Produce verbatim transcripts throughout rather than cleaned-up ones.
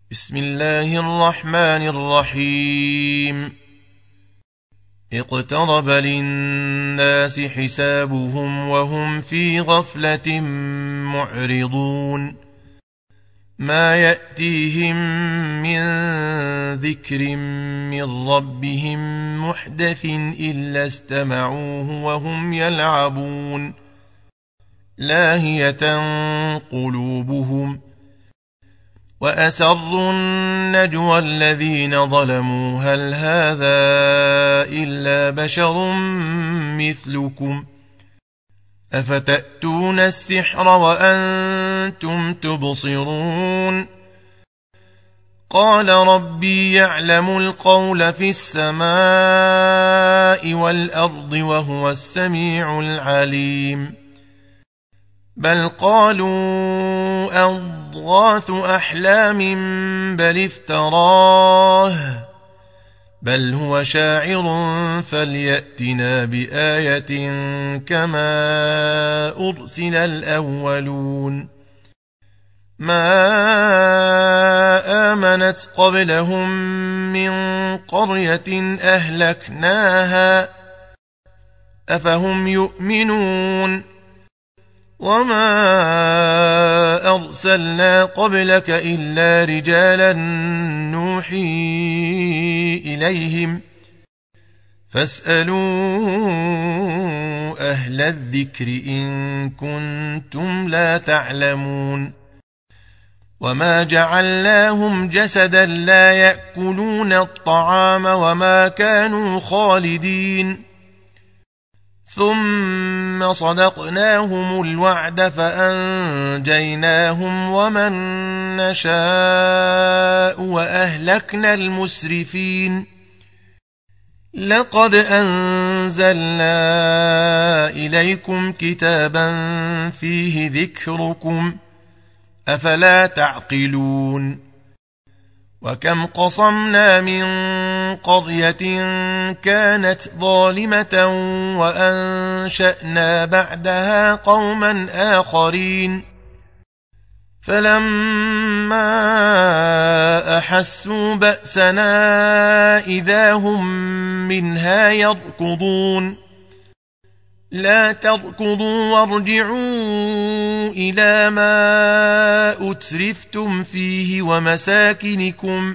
بسم الله الرحمن الرحيم اقترب للناس حسابهم وهم في غفلة معرضون ما يأتيهم من ذكر من ربهم محدث إلا استمعوه وهم يلعبون لاهية قلوبهم وأسروا النجوى الذين ظلموا هل هذا إلا بشر مثلكم أفتأتون السحر وأنتم تبصرون قال ربي يعلم القول في السماء والأرض وهو السميع العليم بل قالوا أضغاث أحلام بل افتراه بل هو شاعر فليأتنا بآية كما أرسل الأولون ما آمنت قبلهم من قرية أهلكناها أفهم يؤمنون وما أرسلنا قبلك إلا رجالا نوحي إليهم فاسألوا أهل الذكر إن كنتم لا تعلمون وما جعلناهم جسدا لا يأكلون الطعام وما كانوا خالدين ثم صدقناهم الوعد فأنجيناهم ومن نشاء وأهلكنا المسرفين لقد أنزلنا إليكم كتابا فيه ذكركم أفلا تعقلون وكم قصمنا من قرية كانت ظالمة وأنشأنا بعدها قوما آخرين فلما أحسوا بأسنا إذا هم منها يركضون لا تركضوا وارجعوا إلى ما أترفتم فيه ومساكنكم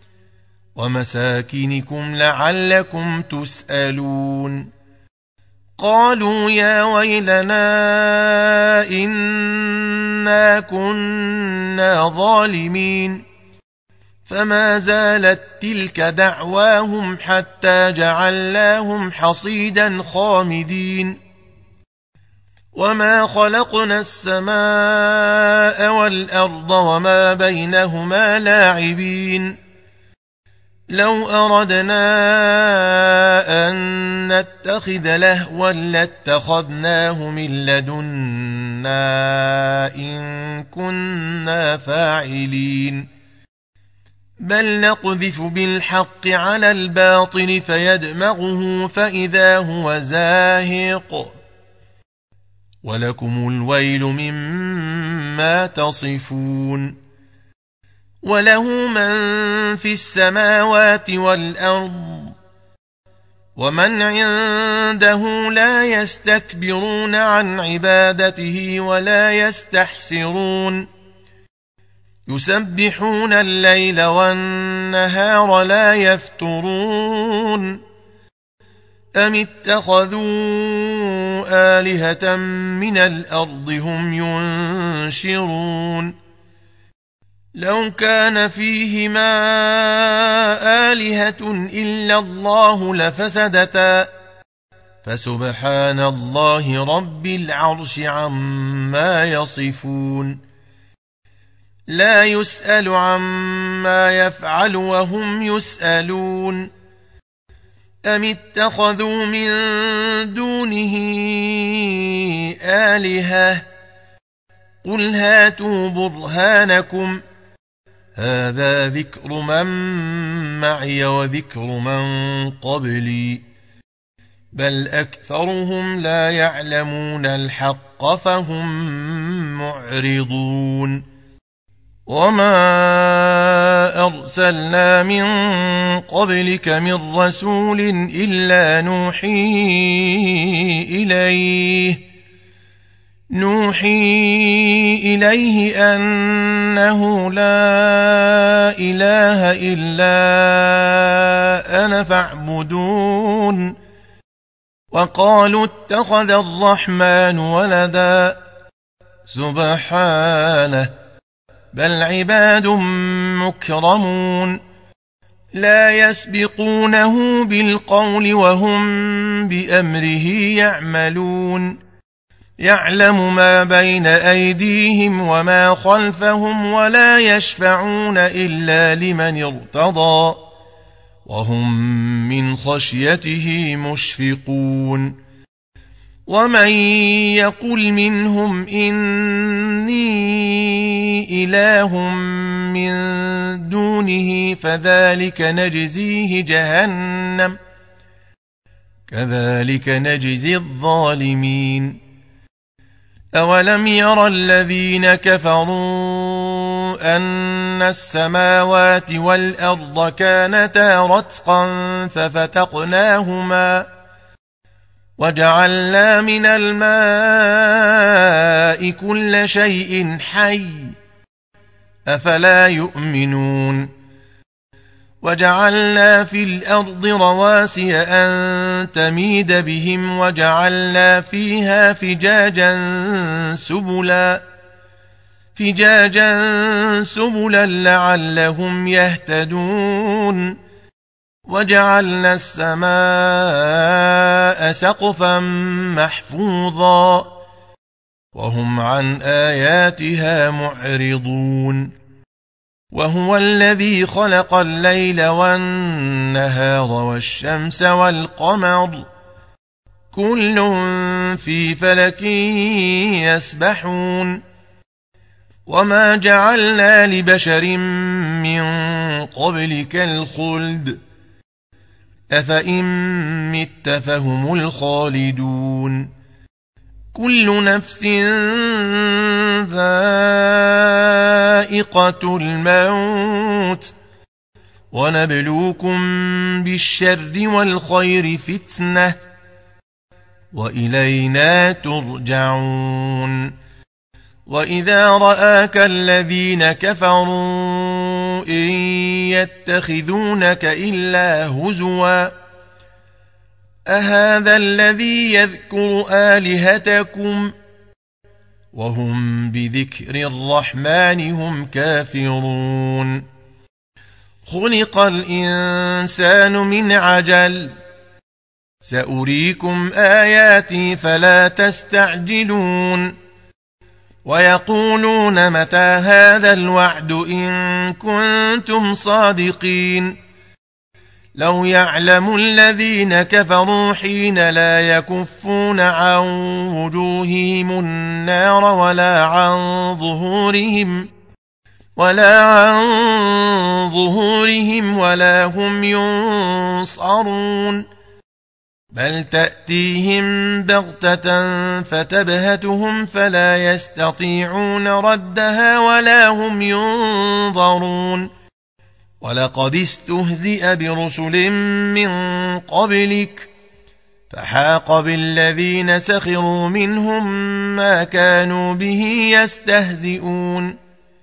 ومساكنكم لعلكم تسألون قالوا يا ويلنا إنا كنا ظالمين فما زالت تلك دعواهم حتى جعلناهم حصيدا خامدين وما خلقنا السماء والأرض وما بينهما لاعبين لو أردنا أن نتخذ لهوا لاتخذناه من لدنا إن كنا فاعلين بل نقذف بالحق على الباطل فيدمغه فإذا هو زاهق ولكم الويل مما تصفون وله من في السماوات والأرض ومن عنده لا يستكبرون عن عبادته ولا يستحسرون يسبحون الليل والنهار لا يفترون أم اتخذوا آلهة من الأرض هم ينشرون لو كان فيهما آلهة إلا الله لفسدتا فسبحان الله رب العرش عما يصفون لا يسأل عما يفعل وهم يسألون أم اتخذوا من دونه آلهة قل هاتوا برهانكم هذا ذكر من معي وذكر من قبلي بل أكثرهم لا يعلمون الحق فهم معرضون وما أرسلنا من قبلك من رسول إلا نوحي إليه نوحي إليه أنه لا إله إلا أنا فاعبدون وقالوا اتخذ الرحمن ولدا سبحانه بل عباد مكرمون لا يسبقونه بالقول وهم بأمره يعملون يعلم ما بين أيديهم وما خلفهم ولا يشفعون إلا لمن ارتضى وهم من خشيته مشفقون ومن يقل منهم إني إله من دونه فذلك نجزيه جهنم كذلك نجزي الظالمين أولم ير الذين كفروا أن السماوات والأرض كانتا رتقا ففتقناهما وجعلنا من الماء كل شيء حي أفلا يؤمنون وجعلنا في الأرض رواسي أن تميد بهم وجعلنا فيها فجاجا سبلا فجاجا سبلا لعلهم يهتدون وجعلنا السماء سقفا محفوظا وهم عن آياتها معرضون وهو الذي خلق الليل والنهار والشمس والقمر كل في فلك يسبحون وما جعلنا لبشر من قبلك الخلد أفإن مت فهم الخالدون كل نفس ذائقة الموت ونبلوكم بالشر والخير فتنة وإلينا ترجعون وإذا رآك الذين كفروا إن يتخذونك إلا هزوا أهذا الذي يذكر آلهتكم وهم بذكر الرحمن هم كافرون خلق الإنسان من عجل سأريكم آياتي فلا تستعجلون ويقولون متى هذا الوعد إن كنتم صادقين لو يعلم الذين كفروا حين لا يكفون عن وجوههم النار ولا عن ظهورهم ولا عن ظهورهم ولا هم ينصرون بل تأتيهم بغتة فتبهتهم فلا يستطيعون ردها ولا هم ينظرون ولقد استهزئ برسل من قبلك فحاق بالذين سخروا منهم ما كانوا به يستهزئون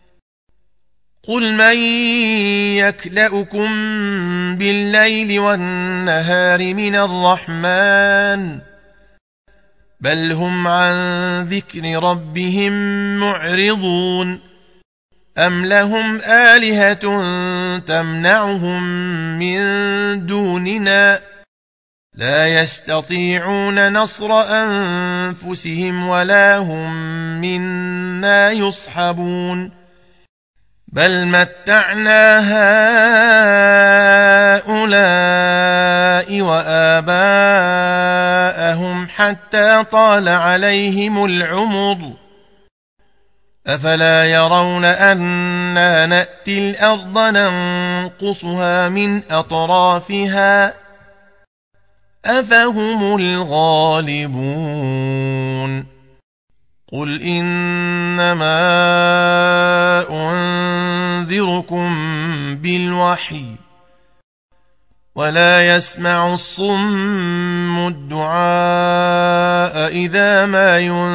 قل من يكلؤكم بالليل والنهار من الرحمن بل هم عن ذكر ربهم معرضون أم لهم آلهة تمنعهم من دوننا لا يستطيعون نصر أنفسهم ولا هم منا يصحبون بل متعنا هؤلاء وآباءهم حتى طال عليهم العمر أفلا يرون أنا نأتي الأرض ننقصها من أطرافها أفهم الغالبون قل إنما أنذركم بالوحي ولا يسمع الصم الدعاء إذا ما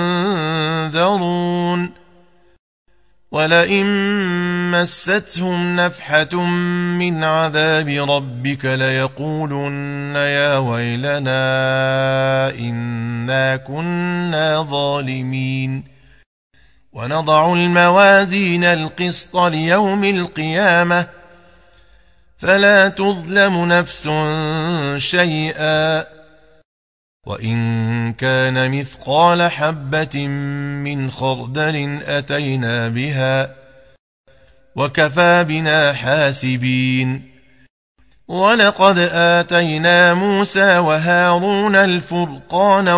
ينذرون ولئن مستهم نفحة من عذاب ربك ليقولن يا ويلنا إنا كنا ظالمين ونضع الموازين القسط ليوم القيامة فلا تظلم نفس شيئا وإن كان مثقال حبة من خردل أتينا بها وكفى بنا حاسبين ولقد آتينا موسى وهارون الفرقان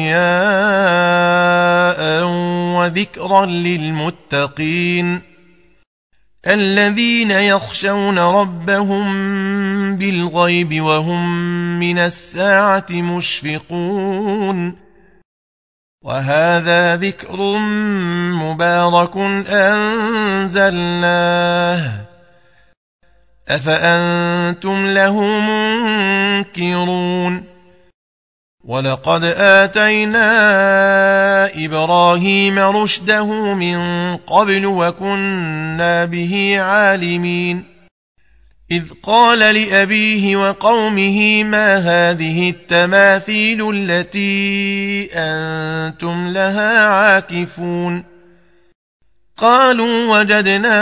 وضياء وذكرا للمتقين الذين يخشون ربهم بالغيب وهم من الساعة مشفقون وهذا ذكر مبارك أنزلناه أفأنتم له منكرون ولقد آتينا إبراهيم رشده من قبل وكنا به عالمين إذ قال لأبيه وقومه ما هذه التماثيل التي أنتم لها عاكفون قالوا وجدنا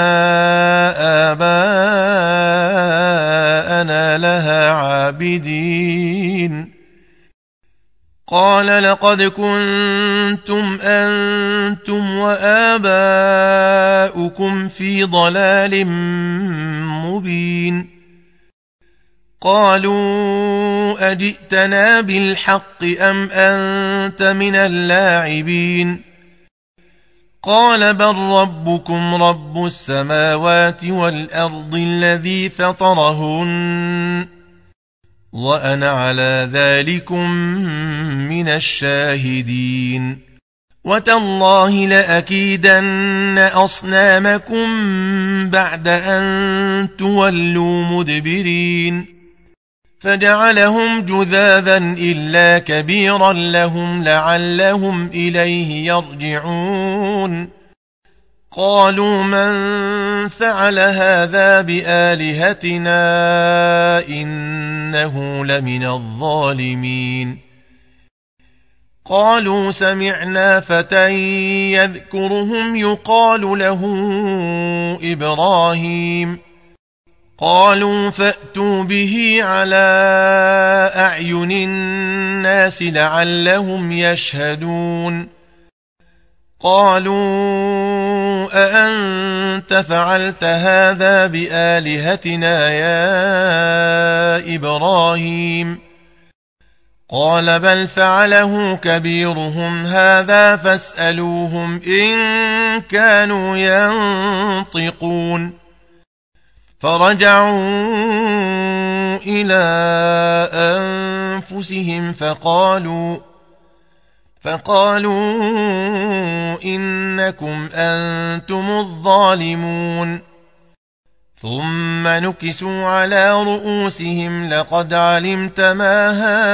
آباءنا لها عابدين قال لقد كنتم أنتم وآباؤكم في ضلال مبين قالوا أجئتنا بالحق أم أنت من اللاعبين قال بل ربكم رب السماوات والأرض الذي فطرهن وأنا على ذلكم من الشاهدين وتالله لأكيدن أصنامكم بعد أن تولوا مدبرين فجعلهم جذاذا إلا كبيرا لهم لعلهم إليه يرجعون قالوا من فعل هذا بآلهتنا إنه لمن الظالمين قالوا سمعنا فتى يذكرهم يقال له إبراهيم قالوا فأتوا به على أعين الناس لعلهم يشهدون قالوا أأنت فعلت هذا بآلهتنا يا إبراهيم قال بل فعله كبيرهم هذا فاسألوهم إن كانوا ينطقون فرجعوا إلى أنفسهم فقالوا فقالوا إنكم أنتم الظالمون ثم نكسوا على رؤوسهم لقد علمت ما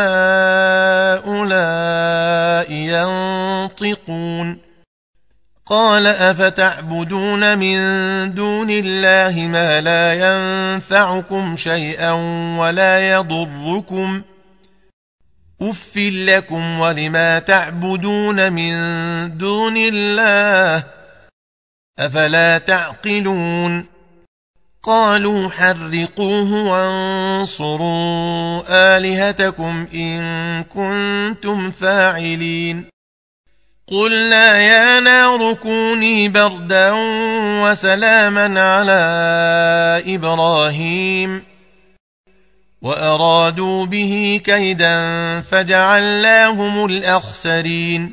هؤلاء ينطقون قال أفتعبدون من دون الله ما لا ينفعكم شيئا ولا يضركم أف لكم ولما تعبدون من دون الله أفلا تعقلون قالوا حرقوه وانصروا آلهتكم إن كنتم فاعلين قلنا يا نار كوني بردا وسلاما على إبراهيم وأرادوا به كيدا فجعلناهم الأخسرين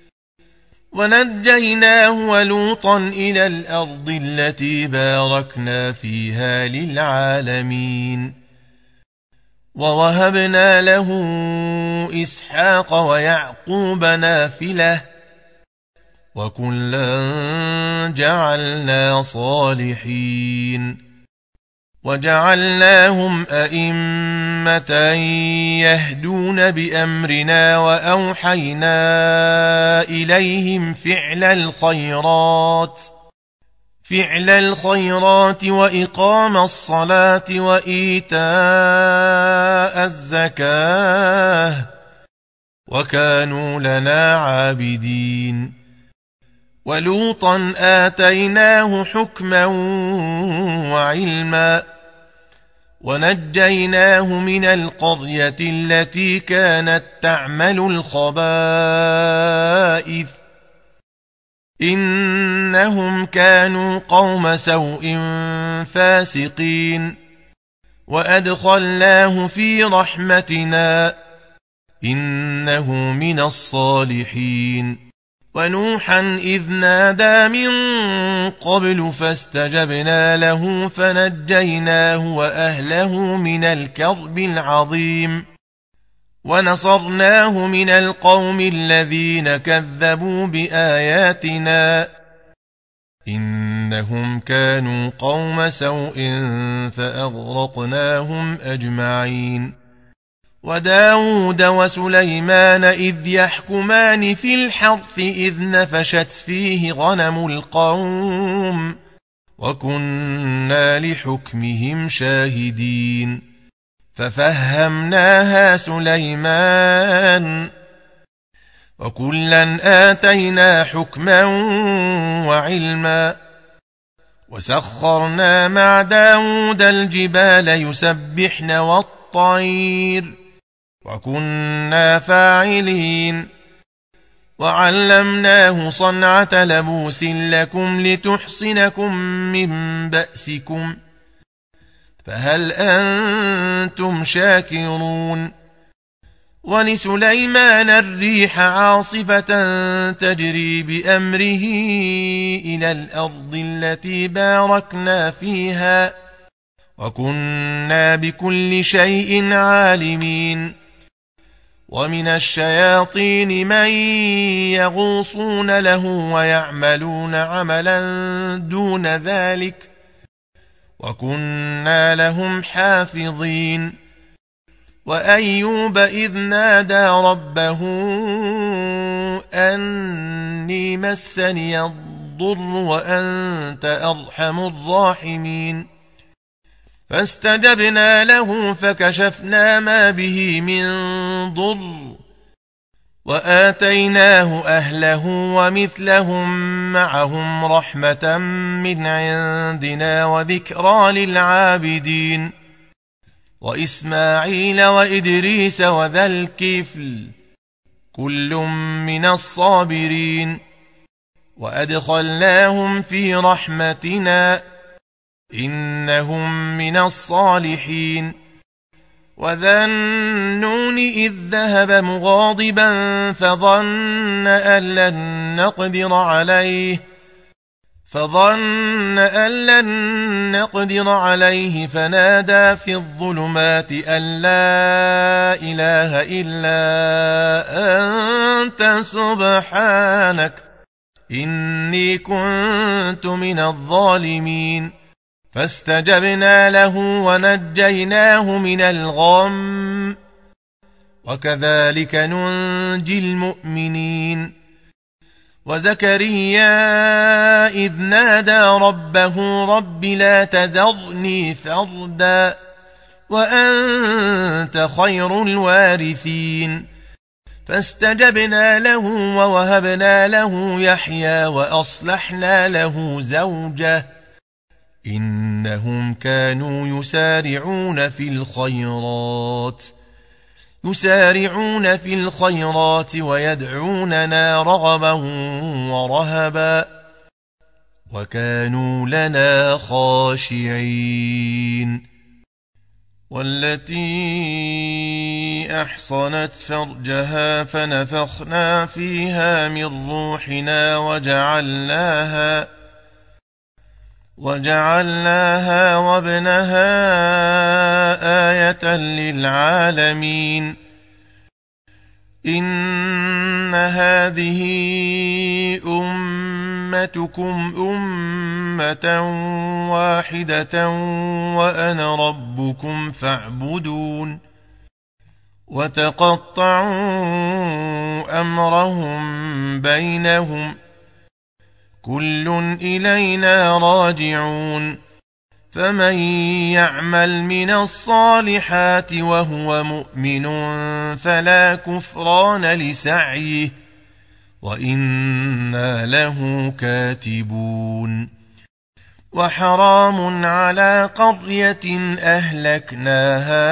ونجيناه ولوطا إلى الأرض التي باركنا فيها للعالمين ووهبنا له إسحاق ويعقوب نافلة وكلا جعلنا صالحين وجعلناهم أئمة يهدون بأمرنا وأوحينا إليهم فعل الخيرات فعل الخيرات وإقام الصلاة وإيتاء الزكاة وكانوا لنا عابدين ولوطا آتيناه حكما وعلما ونجيناه من القرية التي كانت تعمل الخبائث إنهم كانوا قوم سوء فاسقين وأدخلناه في رحمتنا إنه من الصالحين ونوحا إذ نادى من قبل فاستجبنا له فنجيناه وأهله من الكرب العظيم ونصرناه من القوم الذين كذبوا بآياتنا إنهم كانوا قوم سوء فأغرقناهم أجمعين وداود وسليمان إذ يحكمان في الحرث إذ نفشت فيه غنم القوم وكنا لحكمهم شاهدين ففهمناها سليمان وكلا آتينا حكما وعلما وسخرنا مع داود الجبال يسبحن والطير وكنا فاعلين وعلمناه صنعة لبوس لكم لتحصنكم من بأسكم فهل أنتم شاكرون ولسليمان الريح عاصفة تجري بأمره إلى الأرض التي باركنا فيها وكنا بكل شيء عالمين ومن الشياطين من يغوصون له ويعملون عملا دون ذلك وكنا لهم حافظين وأيوب إذ نادى ربه أني مسني الضر وأنت أرحم الراحمين فاستجبنا له فكشفنا ما به من ضر وآتيناه أهله ومثلهم معهم رحمة من عندنا وذكرى للعابدين وإسماعيل وإدريس وذا الكفل كل من الصابرين وأدخلناهم في رحمتنا إنهم من الصالحين وذا النون إذ ذهب مغاضبا فظن أن لن نقدر عليه فظن أن لن نقدر عليه فنادى في الظلمات أن لا إله إلا أنت سبحانك إني كنت من الظالمين فاستجبنا له ونجيناه من الغم وكذلك ننجي المؤمنين وزكريا إذ نادى ربه رب لا تذرني فردا وأنت خير الوارثين فاستجبنا له ووهبنا له يحيى وأصلحنا له زوجه إنهم كانوا يسارعون في الخيرات يسارعون في الخيرات ويدعوننا رغبا ورهبا وكانوا لنا خاشعين والتي أحصنت فرجها فنفخنا فيها من روحنا وجعلناها وجعلناها وابنها آية للعالمين إن هذه أمتكم أمة واحدة وأنا ربكم فاعبدون وتقطعوا أمرهم بينهم كل إلينا راجعون فمن يعمل من الصالحات وهو مؤمن فلا كفران لسعيه وإنا له كاتبون وحرام على قرية أهلكناها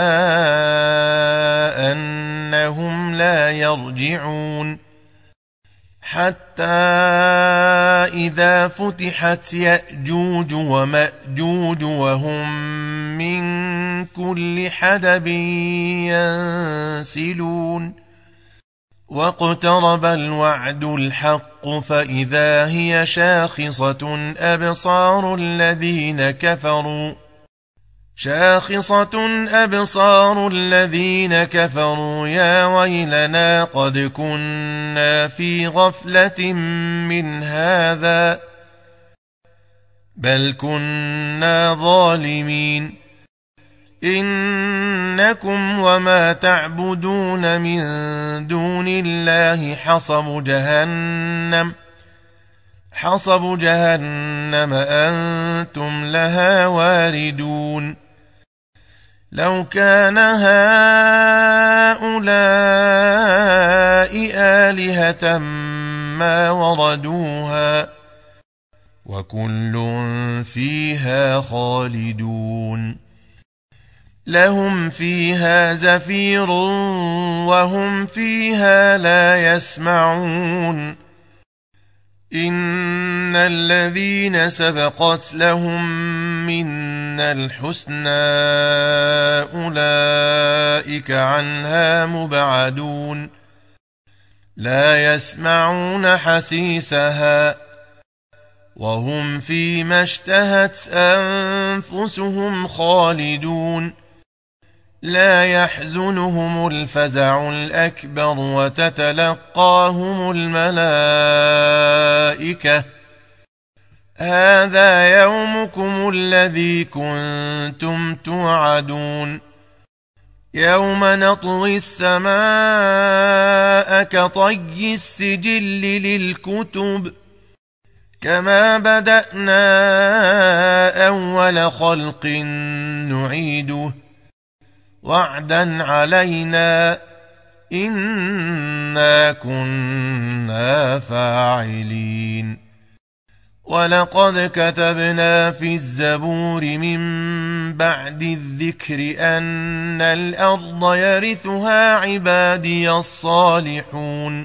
أنهم لا يرجعون حتى إذا فتحت يأجوج ومأجوج وهم من كل حدب ينسلون واقترب الوعد الحق فإذا هي شاخصة أبصار الذين كفروا شاخصة أبصار الذين كفروا يا ويلنا قد كنا في غفلة من هذا بل كنا ظالمين إنكم وما تعبدون من دون الله حصب جهنم حصب جهنم أنتم لها واردون لو كان هؤلاء آلهة ما وردوها وكل فيها خالدون لهم فيها زفير وهم فيها لا يسمعون إن الذين سبقت لهم منا الحسنى أولئك عنها مبعدون لا يسمعون حسيسها وهم فيما اشتهت أنفسهم خالدون لا يحزنهم الفزع الأكبر وتتلقاهم الملائكة هذا يومكم الذي كنتم توعدون يوم نطوي السماء كطي السجل للكتب كما بدأنا أول خلق نعيده وعدا علينا إنا كنا فاعلين ولقد كتبنا في الزبور من بعد الذكر أن الأرض يرثها عبادي الصالحون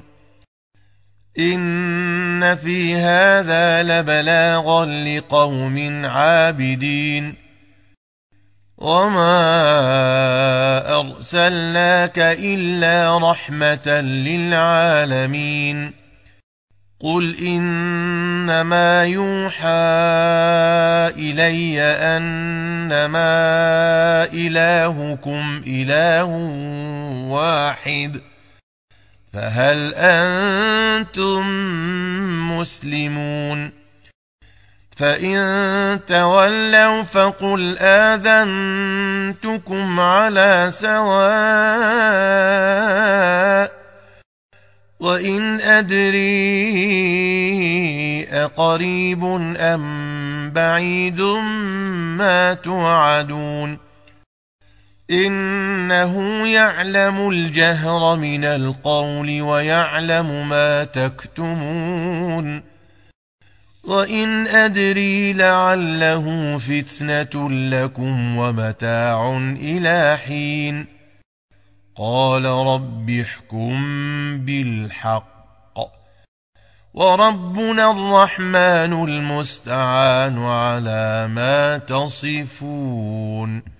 إن في هذا لبلاغا لقوم عابدين وما أرسلناك إلا رحمة للعالمين قل إنما يوحى إلي أنما إلهكم إله واحد فهل أنتم مسلمون فإن تولوا فقل آذنتكم على سواء وإن أدري أقريب أم بعيد ما توعدون إنه يعلم الجهر من القول ويعلم ما تكتمون وإن أدري لعله فتنة لكم ومتاع إلى حين قال رب احكم بالحق وربنا الرحمن المستعان على ما تصفون.